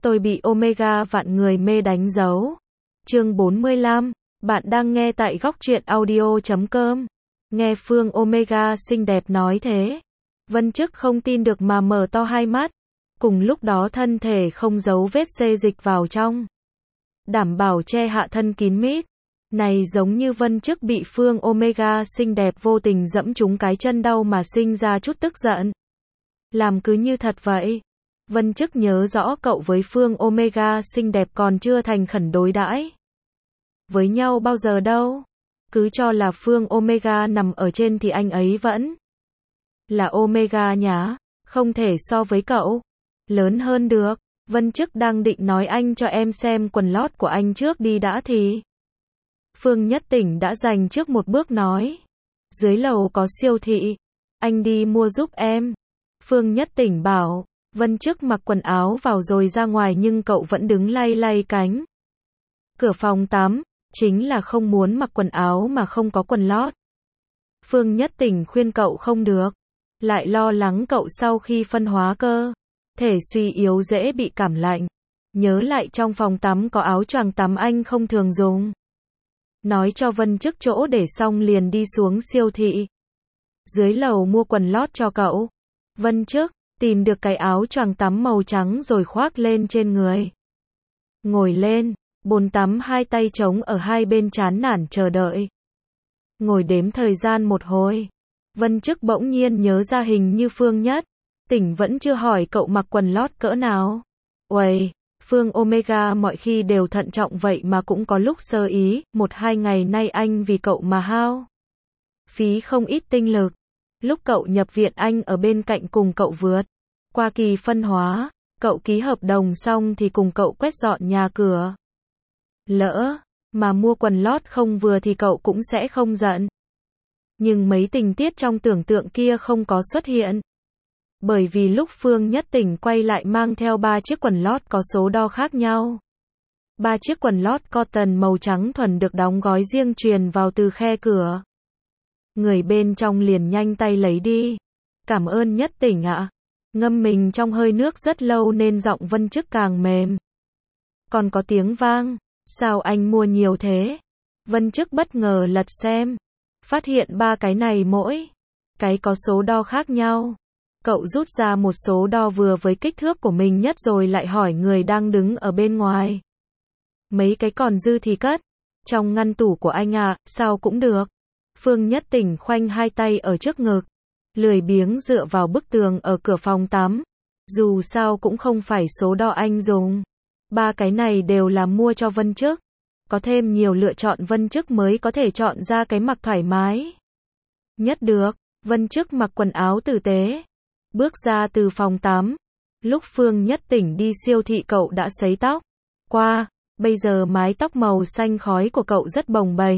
Tôi bị Omega vạn người mê đánh dấu. Chương 45, bạn đang nghe tại góc truyện audio.com. Nghe Phương Omega xinh đẹp nói thế, Vân Chức không tin được mà mở to hai mắt. Cùng lúc đó thân thể không giấu vết xê dịch vào trong, đảm bảo che hạ thân kín mít. Này giống như Vân Chức bị Phương Omega xinh đẹp vô tình dẫm trúng cái chân đau mà sinh ra chút tức giận. Làm cứ như thật vậy. Vân Chức nhớ rõ cậu với Phương Omega xinh đẹp còn chưa thành khẩn đối đãi với nhau bao giờ đâu. Cứ cho là Phương Omega nằm ở trên thì anh ấy vẫn là Omega nhá, không thể so với cậu lớn hơn được. Vân Chức đang định nói anh cho em xem quần lót của anh trước đi đã thì Phương Nhất Tỉnh đã giành trước một bước nói, dưới lầu có siêu thị, anh đi mua giúp em. Phương Nhất Tỉnh bảo. Vân Chức mặc quần áo vào rồi ra ngoài nhưng cậu vẫn đứng lay lay cánh cửa phòng tắm, chính là không muốn mặc quần áo mà không có quần lót. Phương Nhất Tỉnh khuyên cậu không được, lại lo lắng cậu sau khi phân hóa cơ thể suy yếu dễ bị cảm lạnh. Nhớ lại trong phòng tắm có áo choàng tắm anh không thường dùng. Nói cho Vân Chức chỗ để xong liền đi xuống siêu thị. Dưới lầu mua quần lót cho cậu. Vân Chức tìm được cái áo choàng tắm màu trắng rồi khoác lên trên người. Ngồi lên, bồn tắm hai tay trống ở hai bên chán nản chờ đợi. Ngồi đếm thời gian một hồi. Vân Chức bỗng nhiên nhớ ra hình như Phương Nhất Tỉnh vẫn chưa hỏi cậu mặc quần lót cỡ nào. Uầy, Phương Omega mọi khi đều thận trọng vậy mà cũng có lúc sơ ý, 1-2 ngày nay anh vì cậu mà hao phí không ít tinh lực. Lúc cậu nhập viện anh ở bên cạnh cùng cậu vượt qua kỳ phân hóa, cậu ký hợp đồng xong thì cùng cậu quét dọn nhà cửa. Lỡ mà mua quần lót không vừa thì cậu cũng sẽ không giận. Nhưng mấy tình tiết trong tưởng tượng kia không có xuất hiện. Bởi vì lúc Phương Nhất Tỉnh quay lại mang theo 3 chiếc quần lót có số đo khác nhau. 3 chiếc quần lót cotton màu trắng thuần được đóng gói riêng truyền vào từ khe cửa. Người bên trong liền nhanh tay lấy đi. Cảm ơn Nhất Tỉnh ạ. Ngâm mình trong hơi nước rất lâu nên giọng Vân Chức càng mềm. Còn có tiếng vang. Sao anh mua nhiều thế? Vân Chức bất ngờ lật xem. Phát hiện 3 cái này mỗi cái có số đo khác nhau. Cậu rút ra một số đo vừa với kích thước của mình nhất rồi lại hỏi người đang đứng ở bên ngoài. Mấy cái còn dư thì cất trong ngăn tủ của anh ạ, sao cũng được. Phương Nhất Tỉnh khoanh hai tay ở trước ngực, lười biếng dựa vào bức tường ở cửa phòng tắm. Dù sao cũng không phải số đo anh dùng. 3 cái này đều là mua cho Vân Chức. Có thêm nhiều lựa chọn Vân Chức mới có thể chọn ra cái mặc thoải mái nhất được. Vân Chức mặc quần áo tử tế, bước ra từ phòng tắm. Lúc Phương Nhất Tỉnh đi siêu thị cậu đã sấy tóc qua, bây giờ mái tóc màu xanh khói của cậu rất bồng bềnh.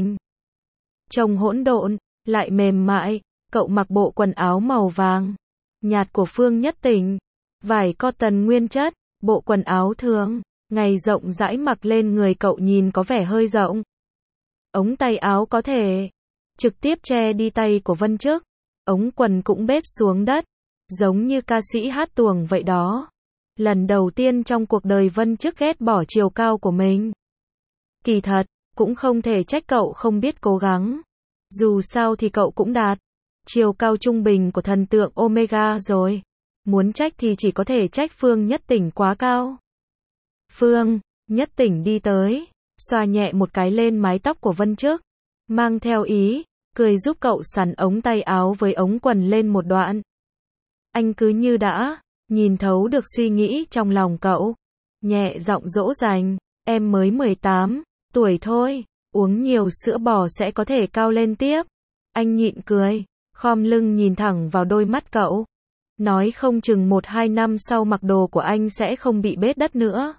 Trông hỗn độn, lại mềm mại. Cậu mặc bộ quần áo màu vàng nhạt của Phương Nhất Tỉnh, vải cotton nguyên chất, bộ quần áo thường ngày rộng rãi mặc lên người cậu nhìn có vẻ hơi rộng. Ống tay áo có thể trực tiếp che đi tay của Vân Chức. Ống quần cũng bết xuống đất, giống như ca sĩ hát tuồng vậy đó. Lần đầu tiên trong cuộc đời Vân Chức ghét bỏ chiều cao của mình. Kỳ thật, cũng không thể trách cậu không biết cố gắng. Dù sao thì cậu cũng đạt chiều cao trung bình của thần tượng Omega rồi. Muốn trách thì chỉ có thể trách Phương Nhất Tỉnh quá cao. Phương Nhất Tỉnh đi tới, xoa nhẹ một cái lên mái tóc của Vân Chức, mang theo ý cười giúp cậu sắn ống tay áo với ống quần lên một đoạn. Anh cứ như đã nhìn thấu được suy nghĩ trong lòng cậu, nhẹ giọng dỗ dành, em mới 18 tuổi thôi, uống nhiều sữa bò sẽ có thể cao lên tiếp. Anh nhịn cười, khom lưng nhìn thẳng vào đôi mắt cậu, nói không chừng 1-2 năm sau mặc đồ của anh sẽ không bị bết đất nữa.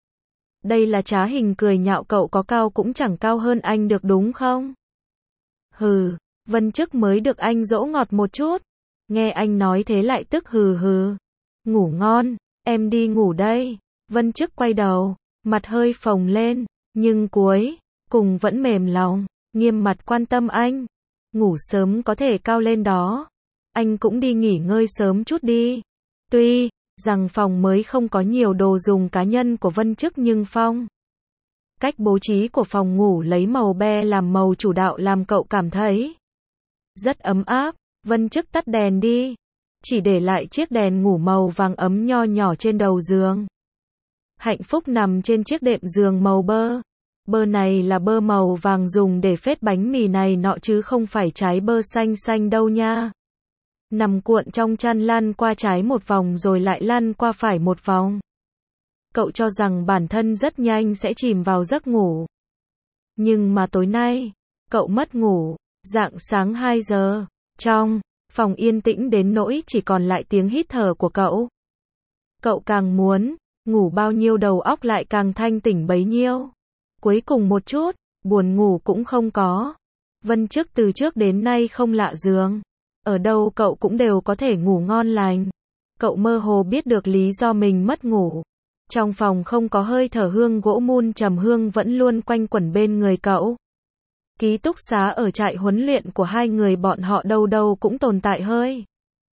Đây là trá hình cười nhạo cậu có cao cũng chẳng cao hơn anh được đúng không? Hừ, Vân Chức mới được anh dỗ ngọt một chút. Nghe anh nói thế lại tức hừ hừ. Ngủ ngon, em đi ngủ đây. Vân Chức quay đầu, mặt hơi phồng lên, nhưng cuối cùng vẫn mềm lòng, nghiêm mặt quan tâm anh. Ngủ sớm có thể cao lên đó. Anh cũng đi nghỉ ngơi sớm chút đi. Tuy rằng phòng mới không có nhiều đồ dùng cá nhân của Vân Chức nhưng cách bố trí của phòng ngủ lấy màu be làm màu chủ đạo làm cậu cảm thấy rất ấm áp. Vân Chức tắt đèn đi, chỉ để lại chiếc đèn ngủ màu vàng ấm nho nhỏ trên đầu giường. Hạnh Phúc nằm trên chiếc đệm giường màu bơ. Bơ này là bơ màu vàng dùng để phết bánh mì này nọ chứ không phải trái bơ xanh xanh đâu nha. Nằm cuộn trong chăn lăn qua trái một vòng rồi lại lăn qua phải một vòng. Cậu cho rằng bản thân rất nhanh sẽ chìm vào giấc ngủ. Nhưng mà tối nay, cậu mất ngủ, rạng sáng 2 giờ, trong phòng yên tĩnh đến nỗi chỉ còn lại tiếng hít thở của cậu. Cậu càng muốn ngủ bao nhiêu đầu óc lại càng thanh tỉnh bấy nhiêu. Cuối cùng một chút buồn ngủ cũng không có. Vân Chức từ trước đến nay không lạ giường. Ở đâu cậu cũng đều có thể ngủ ngon lành. Cậu mơ hồ biết được lý do mình mất ngủ. Trong phòng không có hơi thở hương gỗ mun trầm hương vẫn luôn quanh quẩn bên người cậu. Ký túc xá ở trại huấn luyện của hai người bọn họ đâu đâu cũng tồn tại hơi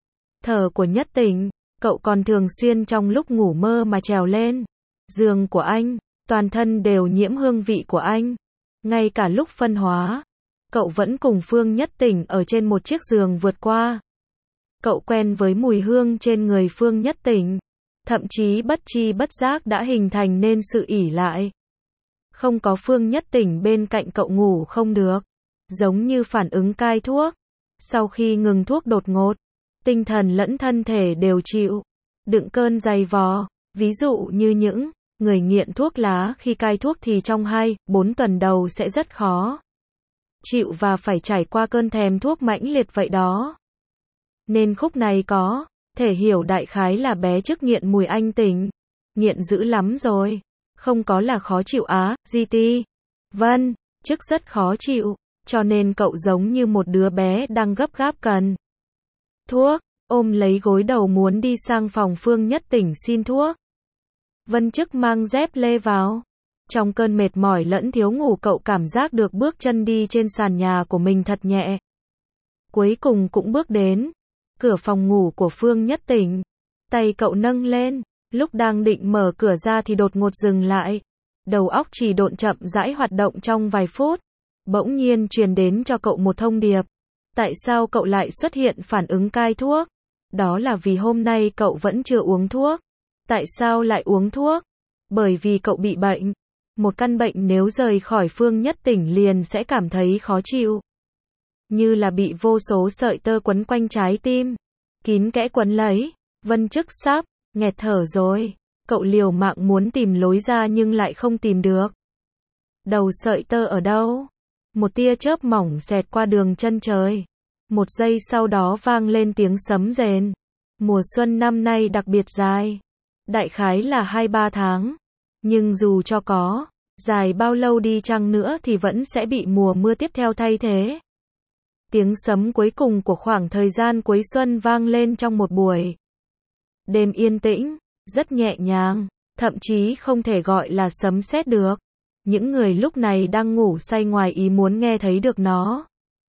thở của Nhất Tỉnh. Cậu còn thường xuyên trong lúc ngủ mơ mà trèo lên giường của anh, toàn thân đều nhiễm hương vị của anh. Ngay cả lúc phân hóa, cậu vẫn cùng Phương Nhất Tỉnh ở trên một chiếc giường vượt qua. Cậu quen với mùi hương trên người Phương Nhất Tỉnh, thậm chí bất tri bất giác đã hình thành nên sự ỷ lại. Không có Phương Nhất Tỉnh bên cạnh cậu ngủ không được, giống như phản ứng cai thuốc. Sau khi ngừng thuốc đột ngột, tinh thần lẫn thân thể đều chịu đựng cơn dày vò. Ví dụ như những người nghiện thuốc lá khi cai thuốc thì trong 2-4 tuần đầu sẽ rất khó chịu và phải trải qua cơn thèm thuốc mãnh liệt vậy đó. Nên khúc này có thể hiểu đại khái là bé Chức nghiện mùi anh Tỉnh. Nghiện dữ lắm rồi. Không có là khó chịu á, GT. Vân Chức rất khó chịu, cho nên cậu giống như một đứa bé đang gấp gáp cần thuốc, ôm lấy gối đầu muốn đi sang phòng Phương Nhất Tỉnh xin thuốc. Vân Chức mang dép lê vào. Trong cơn mệt mỏi lẫn thiếu ngủ cậu cảm giác được bước chân đi trên sàn nhà của mình thật nhẹ. Cuối cùng cũng bước đến cửa phòng ngủ của Phương Nhất Tỉnh. Tay cậu nâng lên, lúc đang định mở cửa ra thì đột ngột dừng lại. Đầu óc chỉ độn chậm rãi hoạt động trong vài phút. Bỗng nhiên truyền đến cho cậu một thông điệp. Tại sao cậu lại xuất hiện phản ứng cai thuốc? Đó là vì hôm nay cậu vẫn chưa uống thuốc. Tại sao lại uống thuốc? Bởi vì cậu bị bệnh. Một căn bệnh nếu rời khỏi Phương Nhất Tỉnh liền sẽ cảm thấy khó chịu. Như là bị vô số sợi tơ quấn quanh trái tim. Kín kẽ quấn lấy. Vân Chức sắp nghẹt thở rồi. Cậu liều mạng muốn tìm lối ra nhưng lại không tìm được. Đầu sợi tơ ở đâu? Một tia chớp mỏng xẹt qua đường chân trời. Một giây sau đó vang lên tiếng sấm rền. Mùa xuân năm nay đặc biệt dài. Đại khái là 2-3 tháng. Nhưng dù cho có dài bao lâu đi chăng nữa thì vẫn sẽ bị mùa mưa tiếp theo thay thế. Tiếng sấm cuối cùng của khoảng thời gian cuối xuân vang lên trong một buổi đêm yên tĩnh, rất nhẹ nhàng, thậm chí không thể gọi là sấm sét được. Những người lúc này đang ngủ say ngoài ý muốn nghe thấy được nó.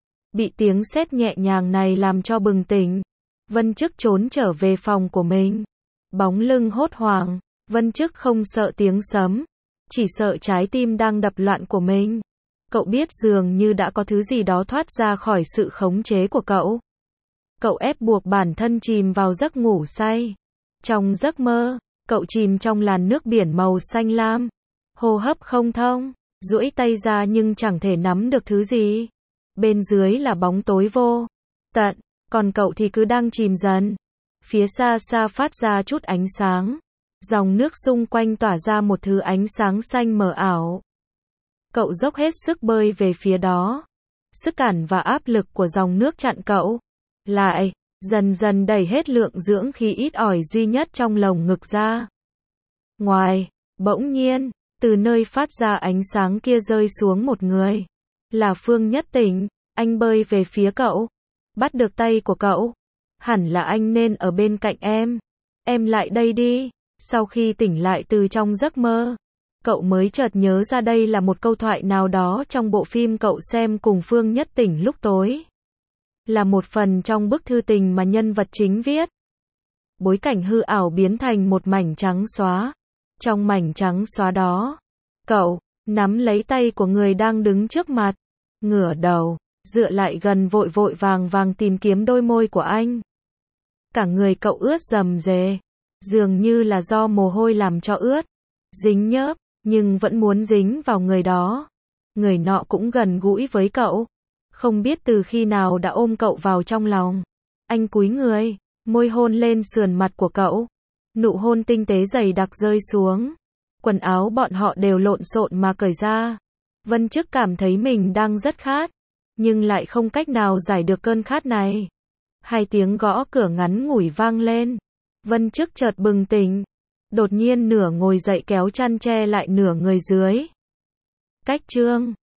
Bị tiếng sét nhẹ nhàng này làm cho bừng tỉnh. Vân Chức trốn trở về phòng của mình. Bóng lưng hốt hoảng. Vân Chức không sợ tiếng sấm, chỉ sợ trái tim đang đập loạn của mình. Cậu biết dường như đã có thứ gì đó thoát ra khỏi sự khống chế của cậu. Cậu ép buộc bản thân chìm vào giấc ngủ say. Trong giấc mơ, cậu chìm trong làn nước biển màu xanh lam. Hô hấp không thông, duỗi tay ra nhưng chẳng thể nắm được thứ gì. Bên dưới là bóng tối vô tận, còn cậu thì cứ đang chìm dần. Phía xa xa phát ra chút ánh sáng. Dòng nước xung quanh tỏa ra một thứ ánh sáng xanh mờ ảo. Cậu dốc hết sức bơi về phía đó. Sức cản và áp lực của dòng nước chặn cậu lại, dần dần đẩy hết lượng dưỡng khí ít ỏi duy nhất trong lồng ngực ra. Ngoài, bỗng nhiên, từ nơi phát ra ánh sáng kia rơi xuống một người. Là Phương Nhất Tỉnh. Anh bơi về phía cậu, bắt được tay của cậu. Hẳn là anh nên ở bên cạnh em. Em lại đây đi. Sau khi tỉnh lại từ trong giấc mơ, cậu mới chợt nhớ ra đây là một câu thoại nào đó trong bộ phim cậu xem cùng Phương Nhất Tỉnh lúc tối. Là một phần trong bức thư tình mà nhân vật chính viết. bối cảnh hư ảo biến thành một mảnh trắng xóa. Trong mảnh trắng xóa đó, cậu nắm lấy tay của người đang đứng trước mặt, ngửa đầu, dựa lại gần vội vội vàng vàng tìm kiếm đôi môi của anh. Cả người cậu ướt rầm rề, dường như là do mồ hôi làm cho ướt, dính nhớp, nhưng vẫn muốn dính vào người đó. Người nọ cũng gần gũi với cậu, không biết từ khi nào đã ôm cậu vào trong lòng. Anh cúi người, môi hôn lên sườn mặt của cậu. Nụ hôn tinh tế dày đặc rơi xuống. Quần áo bọn họ đều lộn xộn mà cởi ra. Vân Chức cảm thấy mình đang rất khát, nhưng lại không cách nào giải được cơn khát này. 2 tiếng gõ cửa ngắn ngủi vang lên. Vân Chức chợt bừng tỉnh, đột nhiên nửa ngồi dậy kéo chăn che lại nửa người dưới. Cách chương